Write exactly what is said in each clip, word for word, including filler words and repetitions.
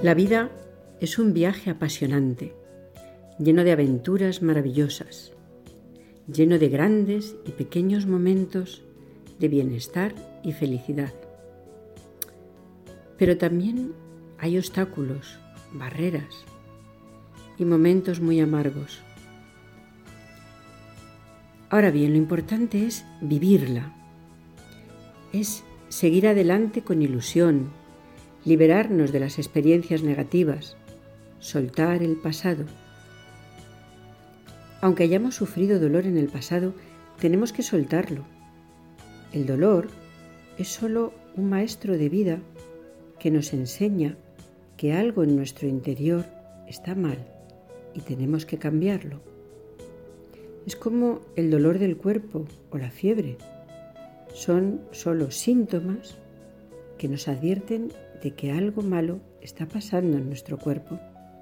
La vida es un viaje apasionante, lleno de aventuras maravillosas, lleno de grandes y pequeños momentos de bienestar y felicidad. Pero también hay obstáculos, barreras y momentos muy amargos. Ahora bien, lo importante es vivirla, es seguir adelante con ilusión, liberarnos de las experiencias negativas, soltar el pasado. Aunque hayamos sufrido dolor en el pasado, tenemos que soltarlo. El dolor es solo un maestro de vida que nos enseña que algo en nuestro interior está mal y tenemos que cambiarlo. Es como el dolor del cuerpo o la fiebre. Son solo síntomas que nos advierten de que algo malo está pasando en nuestro cuerpo.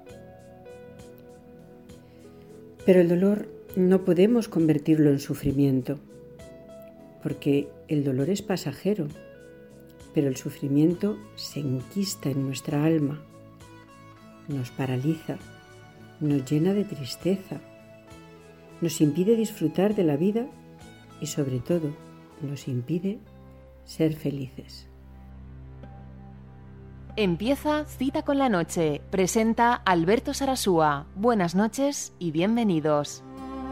Pero el dolor no podemos convertirlo en sufrimiento, porque el dolor es pasajero, pero el sufrimiento se enquista en nuestra alma, nos paraliza, nos llena de tristeza, nos impide disfrutar de la vida y sobre todo nos impide ser felices. Empieza Cita con la Noche. Presenta Alberto Sarasúa. Buenas noches y bienvenidos.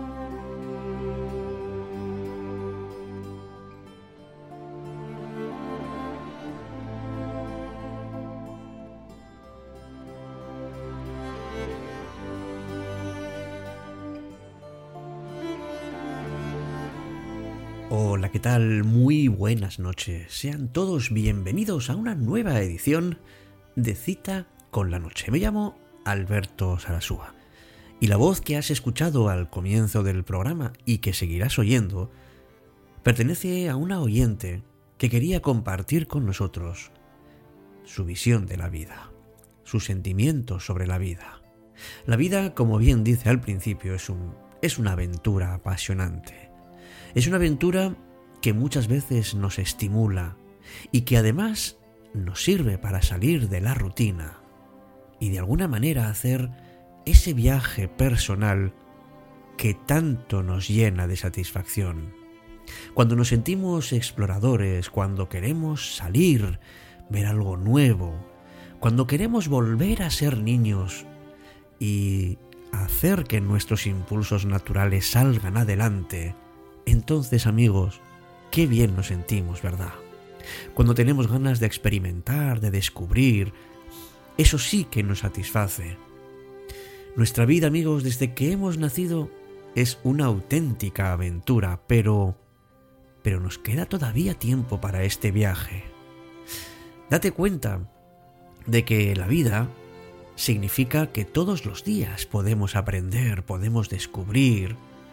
Hola, ¿qué tal? Muy buenas noches. Sean todos bienvenidos a una nueva edición de Cita con la Noche. Me llamo Alberto Sarasúa y la voz que has escuchado al comienzo del programa y que seguirás oyendo pertenece a una oyente que quería compartir con nosotros su visión de la vida, sus sentimientos sobre la vida. La vida, como bien dice al principio, es un, es una aventura apasionante. Es una aventura que muchas veces nos estimula y que además nos sirve para salir de la rutina y de alguna manera hacer ese viaje personal que tanto nos llena de satisfacción. Cuando nos sentimos exploradores, cuando queremos salir, ver algo nuevo, cuando queremos volver a ser niños y hacer que nuestros impulsos naturales salgan adelante, entonces, amigos, qué bien nos sentimos, ¿verdad? Cuando tenemos ganas de experimentar, de descubrir, eso sí que nos satisface. Nuestra vida, amigos, desde que hemos nacido es una auténtica aventura, pero, pero nos queda todavía tiempo para este viaje. Date cuenta de que la vida significa que todos los días podemos aprender, podemos descubrir,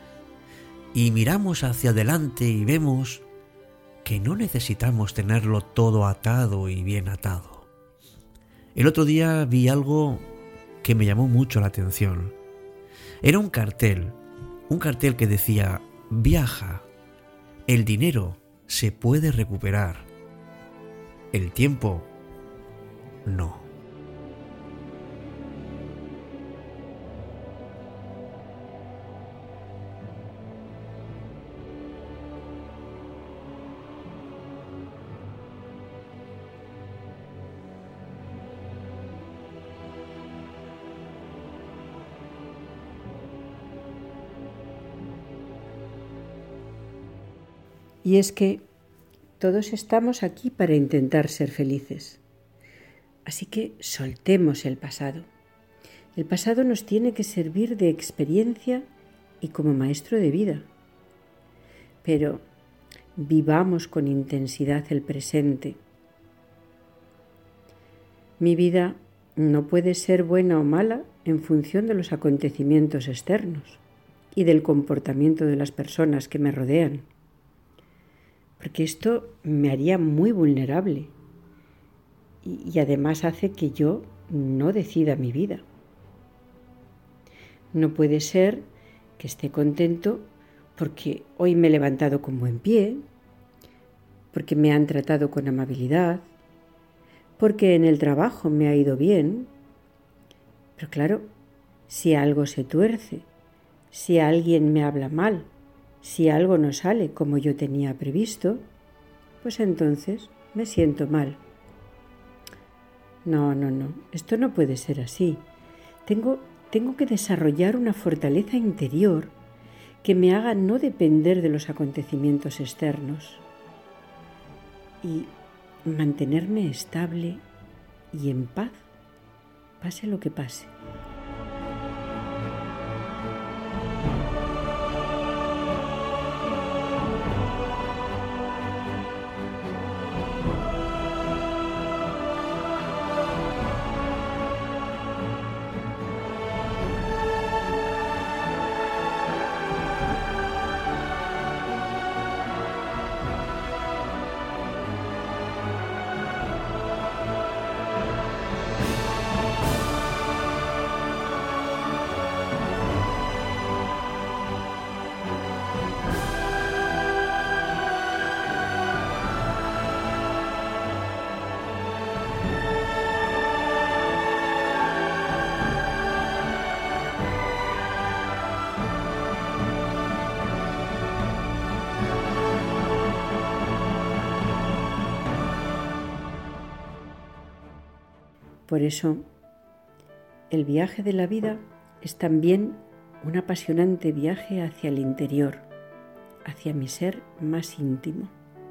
y miramos hacia adelante y vemos que no necesitamos tenerlo todo atado y bien atado. El otro día vi algo que me llamó mucho la atención. Era un cartel, un cartel que decía: viaja, el dinero se puede recuperar, el tiempo no. Y es que todos estamos aquí para intentar ser felices. Así que soltemos el pasado. El pasado nos tiene que servir de experiencia y como maestro de vida. Pero vivamos con intensidad el presente. Mi vida no puede ser buena o mala en función de los acontecimientos externos y del comportamiento de las personas que me rodean. Porque esto me haría muy vulnerable y, y además hace que yo no decida mi vida. No puede ser que esté contento porque hoy me he levantado con buen pie, porque me han tratado con amabilidad, porque en el trabajo me ha ido bien, Pero claro, si algo se tuerce, si alguien me habla mal, si algo no sale como yo tenía previsto, pues entonces me siento mal. No, no, no, esto no puede ser así. Tengo, tengo que desarrollar una fortaleza interior que me haga no depender de los acontecimientos externos y mantenerme estable y en paz, pase lo que pase. Por eso, el viaje de la vida es también un apasionante viaje hacia el interior, hacia mi ser más íntimo.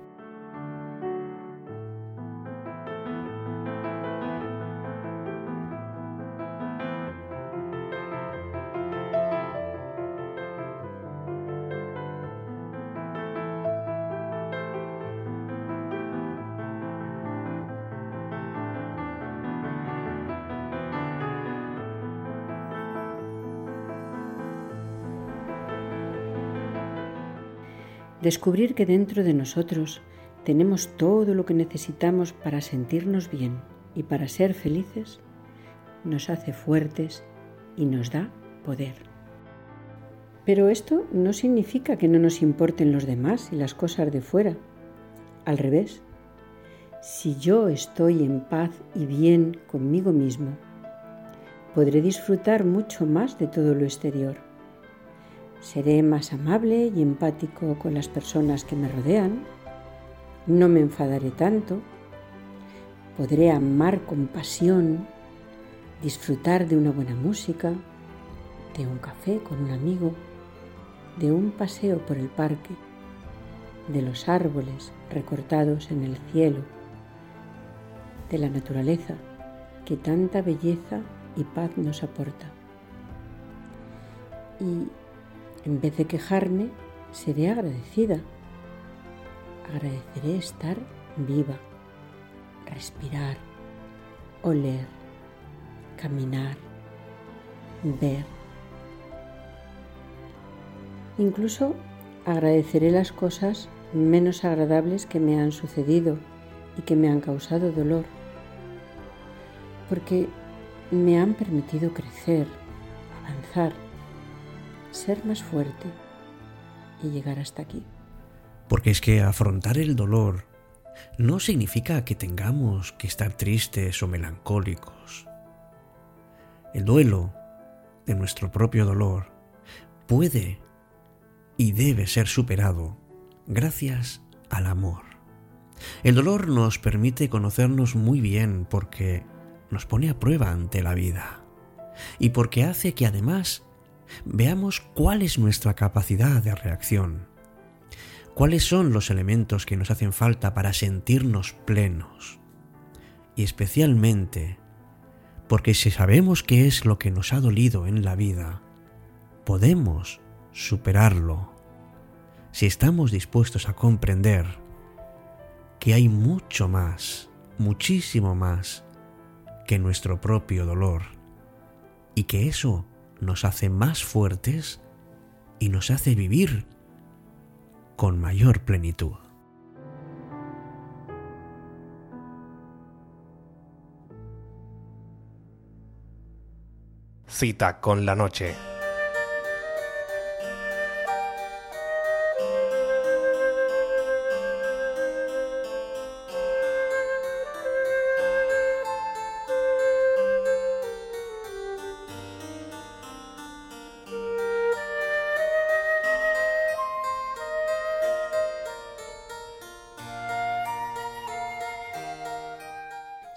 Descubrir que dentro de nosotros tenemos todo lo que necesitamos para sentirnos bien y para ser felices, nos hace fuertes y nos da poder. Pero esto no significa que no nos importen los demás y las cosas de fuera. Al revés, si yo estoy en paz y bien conmigo mismo, podré disfrutar mucho más de todo lo exterior. Seré más amable y empático con las personas que me rodean, no me enfadaré tanto, podré amar con pasión, disfrutar de una buena música, de un café con un amigo, de un paseo por el parque, de los árboles recortados en el cielo, de la naturaleza que tanta belleza y paz nos aporta. Y en vez de quejarme, seré agradecida. Agradeceré estar viva, respirar, oler, caminar, ver. Incluso agradeceré las cosas menos agradables que me han sucedido y que me han causado dolor, porque me han permitido crecer, avanzar, ser más fuerte y llegar hasta aquí. Porque es que afrontar el dolor no significa que tengamos que estar tristes o melancólicos. El duelo de nuestro propio dolor puede y debe ser superado gracias al amor. El dolor nos permite conocernos muy bien porque nos pone a prueba ante la vida y porque hace que además veamos cuál es nuestra capacidad de reacción, cuáles son los elementos que nos hacen falta para sentirnos plenos, y especialmente porque si sabemos qué es lo que nos ha dolido en la vida, podemos superarlo si estamos dispuestos a comprender que hay mucho más, muchísimo más que nuestro propio dolor, y que eso nos hace más fuertes y nos hace vivir con mayor plenitud. Cita con la noche.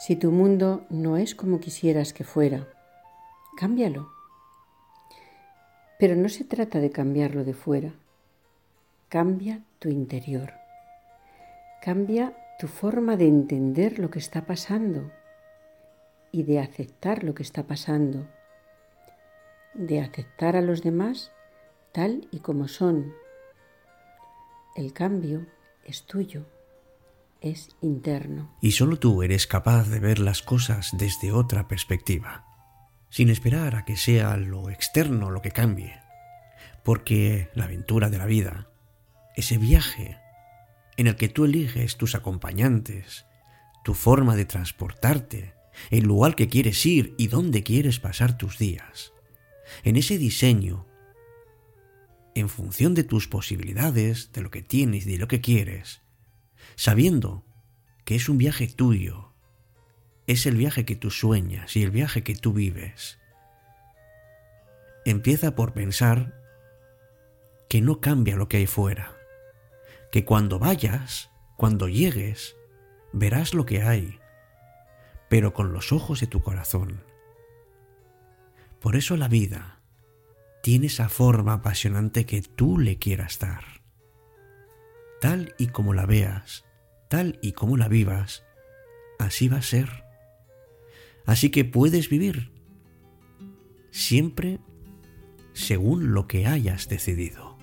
Si tu mundo no es como quisieras que fuera, cámbialo. Pero no se trata de cambiarlo de fuera. Cambia tu interior. Cambia tu forma de entender lo que está pasando y de aceptar lo que está pasando, de aceptar a los demás tal y como son. El cambio es tuyo, es interno. Y solo tú eres capaz de ver las cosas desde otra perspectiva, sin esperar a que sea lo externo lo que cambie, porque la aventura de la vida, ese viaje en el que tú eliges tus acompañantes, tu forma de transportarte, el lugar que quieres ir y dónde quieres pasar tus días. En ese diseño, en función de tus posibilidades, de lo que tienes y de lo que quieres, sabiendo que es un viaje tuyo, es el viaje que tú sueñas y el viaje que tú vives. Empieza por pensar que no cambia lo que hay fuera, que cuando vayas, cuando llegues, verás lo que hay, pero con los ojos de tu corazón. Por eso la vida tiene esa forma apasionante que tú le quieras dar. Tal y como la veas, tal y como la vivas, así va a ser. Así que puedes vivir siempre según lo que hayas decidido.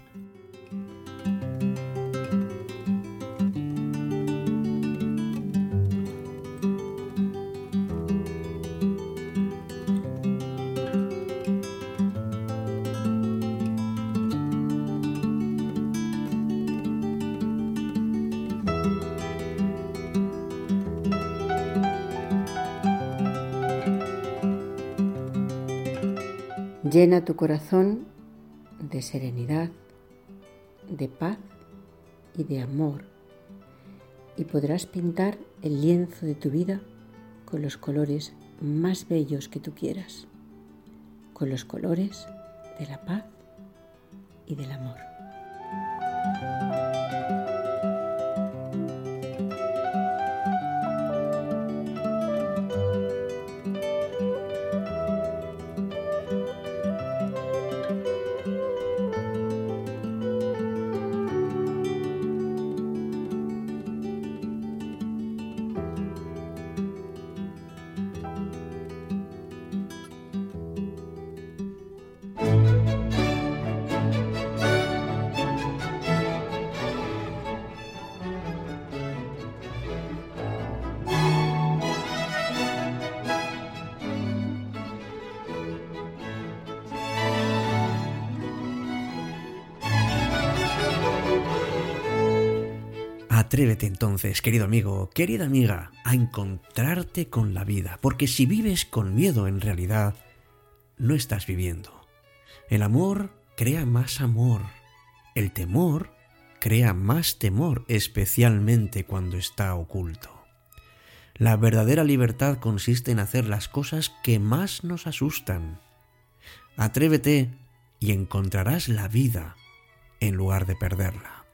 Llena tu corazón de serenidad, de paz y de amor, y podrás pintar el lienzo de tu vida con los colores más bellos que tú quieras, con los colores de la paz y del amor. Atrévete entonces, querido amigo, querida amiga, a encontrarte con la vida, porque si vives con miedo en realidad, no estás viviendo. El amor crea más amor, el temor crea más temor, especialmente cuando está oculto. La verdadera libertad consiste en hacer las cosas que más nos asustan. Atrévete y encontrarás la vida en lugar de perderla.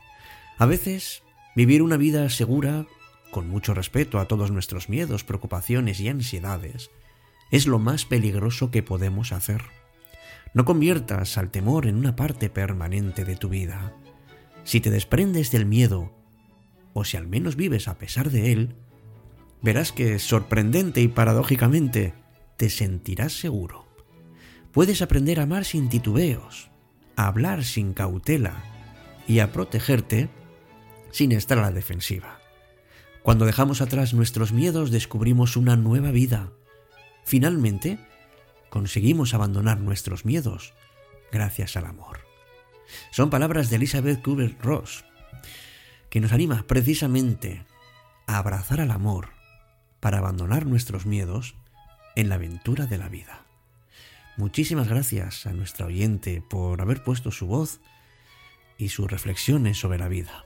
A veces, vivir una vida segura, con mucho respeto a todos nuestros miedos, preocupaciones y ansiedades, es lo más peligroso que podemos hacer. No conviertas al temor en una parte permanente de tu vida. Si te desprendes del miedo, o si al menos vives a pesar de él, verás que, sorprendente y paradójicamente, te sentirás seguro. Puedes aprender a amar sin titubeos, a hablar sin cautela y a protegerte sin estar a la defensiva. Cuando dejamos atrás nuestros miedos, descubrimos una nueva vida. Finalmente, conseguimos abandonar nuestros miedos gracias al amor. Son palabras de Elizabeth Kubler-Ross, que nos anima precisamente a abrazar al amor para abandonar nuestros miedos en la aventura de la vida. Muchísimas gracias a nuestra oyente por haber puesto su voz y sus reflexiones sobre la vida.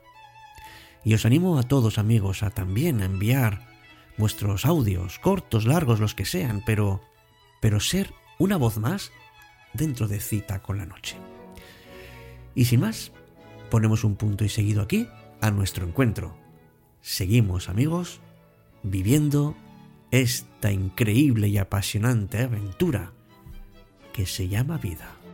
Y os animo a todos, amigos, a también enviar vuestros audios, cortos, largos, los que sean, pero, pero ser una voz más dentro de Cita con la Noche. Y sin más, ponemos un punto y seguido aquí a nuestro encuentro. Seguimos, amigos, viviendo esta increíble y apasionante aventura que se llama vida.